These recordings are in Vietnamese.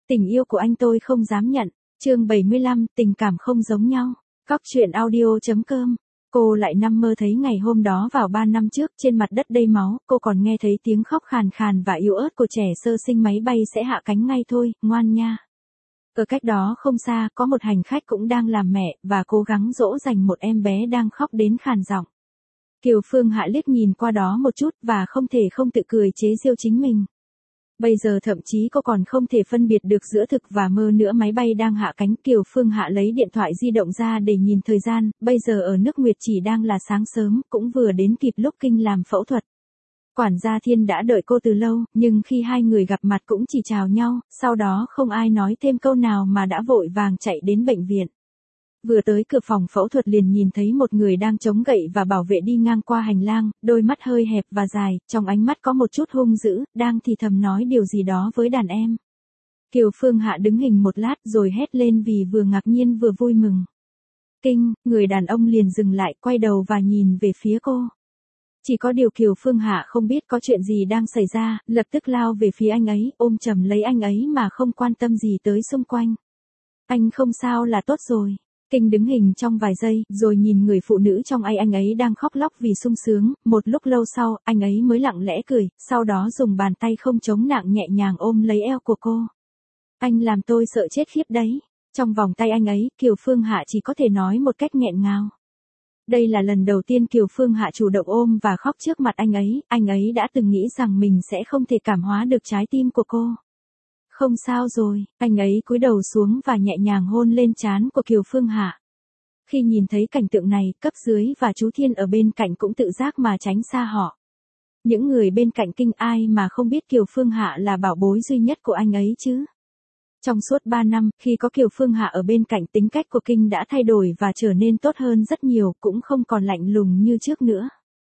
Tình yêu của anh tôi không dám nhận. Chương 75, tình cảm không giống nhau. Góc truyện audio.com. Cô lại nằm mơ thấy ngày hôm đó vào 3 năm trước trên mặt đất đầy máu, cô còn nghe thấy tiếng khóc khàn khàn và yếu ớt của trẻ sơ sinh máy bay sẽ hạ cánh ngay thôi, ngoan nha. Ở cách đó không xa, có một hành khách cũng đang làm mẹ, và cố gắng dỗ dành một em bé đang khóc đến khàn giọng. Kiều Phương Hạ liếc nhìn qua đó một chút và không thể không tự cười chế giễu chính mình. Bây giờ thậm chí cô còn không thể phân biệt được giữa thực và mơ nữa. Máy bay đang hạ cánh. Kiều Phương Hạ lấy điện thoại di động ra để nhìn thời gian, bây giờ ở nước Nguyệt chỉ đang là sáng sớm, cũng vừa đến kịp lúc Kinh làm phẫu thuật. Quản gia Thiên đã đợi cô từ lâu, nhưng khi hai người gặp mặt cũng chỉ chào nhau, sau đó không ai nói thêm câu nào mà đã vội vàng chạy đến bệnh viện. Vừa tới cửa phòng phẫu thuật liền nhìn thấy một người đang chống gậy và bảo vệ đi ngang qua hành lang, đôi mắt hơi hẹp và dài, trong ánh mắt có một chút hung dữ, đang thì thầm nói điều gì đó với đàn em. Kiều Phương Hạ đứng hình một lát rồi hét lên vì vừa ngạc nhiên vừa vui mừng. Kinh, người đàn ông liền dừng lại, quay đầu và nhìn về phía cô. Chỉ có điều Kiều Phương Hạ không biết có chuyện gì đang xảy ra, lập tức lao về phía anh ấy, ôm chầm lấy anh ấy mà không quan tâm gì tới xung quanh. Anh không sao là tốt rồi. Kinh đứng hình trong vài giây, rồi nhìn người phụ nữ trong anh ấy đang khóc lóc vì sung sướng, một lúc lâu sau, anh ấy mới lặng lẽ cười, sau đó dùng bàn tay không chống nặng nhẹ nhàng ôm lấy eo của cô. Anh làm tôi sợ chết khiếp đấy. Trong vòng tay anh ấy, Kiều Phương Hạ chỉ có thể nói một cách nghẹn ngào. Đây là lần đầu tiên Kiều Phương Hạ chủ động ôm và khóc trước mặt anh ấy đã từng nghĩ rằng mình sẽ không thể cảm hóa được trái tim của cô. Không sao rồi, anh ấy cúi đầu xuống và nhẹ nhàng hôn lên trán của Kiều Phương Hạ. Khi nhìn thấy cảnh tượng này, cấp dưới và chú Thiên ở bên cạnh cũng tự giác mà tránh xa họ. Những người bên cạnh Kinh ai mà không biết Kiều Phương Hạ là bảo bối duy nhất của anh ấy chứ. Trong suốt 3 năm, khi có Kiều Phương Hạ ở bên cạnh, tính cách của Kinh đã thay đổi và trở nên tốt hơn rất nhiều, cũng không còn lạnh lùng như trước nữa.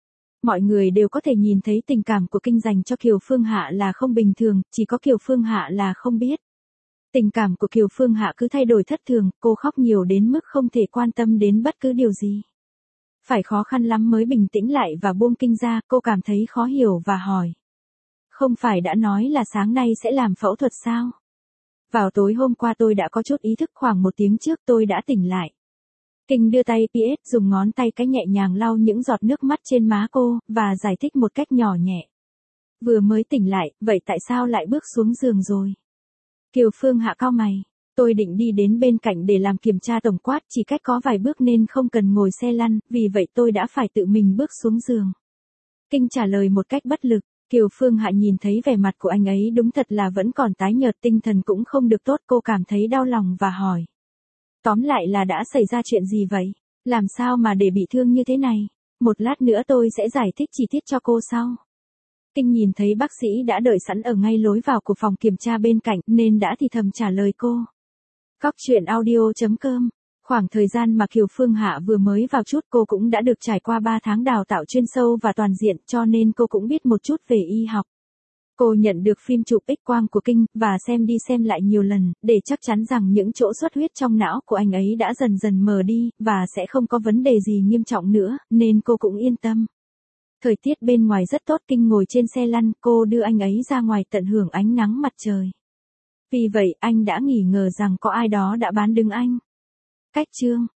Mọi người đều có thể nhìn thấy tình cảm của Kinh dành cho Kiều Phương Hạ là không bình thường, chỉ có Kiều Phương Hạ là không biết. Tình cảm của Kiều Phương Hạ cứ thay đổi thất thường, cô khóc nhiều đến mức không thể quan tâm đến bất cứ điều gì. Phải khó khăn lắm mới bình tĩnh lại và buông Kinh ra, cô cảm thấy khó hiểu và hỏi. Không phải đã nói là sáng nay sẽ làm phẫu thuật sao? Vào tối hôm qua tôi đã có chút ý thức, khoảng 1 tiếng trước tôi đã tỉnh lại. Kinh đưa tay PS dùng ngón tay cái nhẹ nhàng lau những giọt nước mắt trên má cô, và giải thích một cách nhỏ nhẹ. Vừa mới tỉnh lại, vậy tại sao lại bước xuống giường rồi? Kiều Phương Hạ cau mày. Tôi định đi đến bên cạnh để làm kiểm tra tổng quát, chỉ cách có vài bước nên không cần ngồi xe lăn, vì vậy tôi đã phải tự mình bước xuống giường. Kinh trả lời một cách bất lực. Kiều Phương Hạ nhìn thấy vẻ mặt của anh ấy đúng thật là vẫn còn tái nhợt, tinh thần cũng không được tốt, cô cảm thấy đau lòng và hỏi. Tóm lại là đã xảy ra chuyện gì vậy? Làm sao mà để bị thương như thế này? Một lát nữa tôi sẽ giải thích chi tiết cho cô sau. Kinh nhìn thấy bác sĩ đã đợi sẵn ở ngay lối vào của phòng kiểm tra bên cạnh nên đã thì thầm trả lời cô. Góc truyện audio.com. Khoảng thời gian mà Kiều Phương Hạ vừa mới vào chút, cô cũng đã được trải qua 3 tháng đào tạo chuyên sâu và toàn diện, cho nên cô cũng biết một chút về y học. Cô nhận được phim chụp X-quang của Kinh, và xem đi xem lại nhiều lần, để chắc chắn rằng những chỗ xuất huyết trong não của anh ấy đã dần dần mờ đi, và sẽ không có vấn đề gì nghiêm trọng nữa, nên cô cũng yên tâm. Thời tiết bên ngoài rất tốt, Kinh ngồi trên xe lăn, cô đưa anh ấy ra ngoài tận hưởng ánh nắng mặt trời. Vì vậy, anh đã nghi ngờ rằng có ai đó đã bán đứng anh. Cách chương